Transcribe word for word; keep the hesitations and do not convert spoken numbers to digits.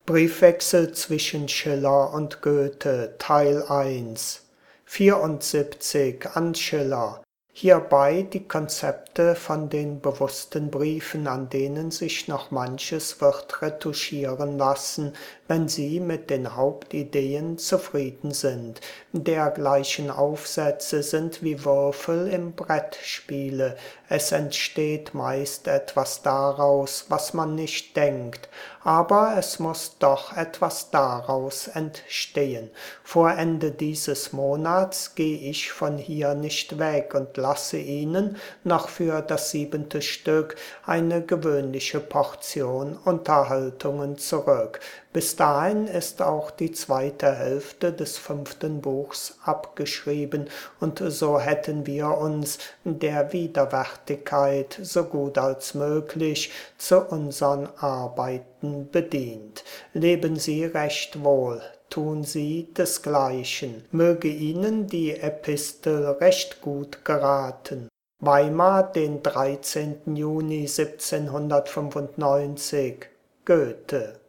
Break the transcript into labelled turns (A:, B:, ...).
A: Briefwechsel zwischen Schiller und Goethe, Teil eins, vierundsiebzig an Schiller. Hierbei die Konzepte von den bewussten Briefen, an denen sich noch manches wird retuschieren lassen, wenn Sie mit den Hauptideen zufrieden sind. Dergleichen Aufsätze sind wie Würfel im Brettspiele. Es entsteht meist etwas daraus, was man nicht denkt, aber es muss doch etwas daraus entstehen. Vor Ende dieses Monats geh ich von hier nicht weg und lasse Ihnen noch für das siebente Stück eine gewöhnliche Portion Unterhaltungen zurück. Bis dahin ist auch die zweite Hälfte des fünften Buchs abgeschrieben, und so hätten wir uns der Widerwärtigkeit so gut als möglich zu unsern Arbeiten bedient. Leben Sie recht wohl, tun Sie desgleichen. Möge Ihnen die Epistel recht gut geraten. Weimar, den dreizehnten Juni siebzehnhundertfünfundneunzig. Goethe.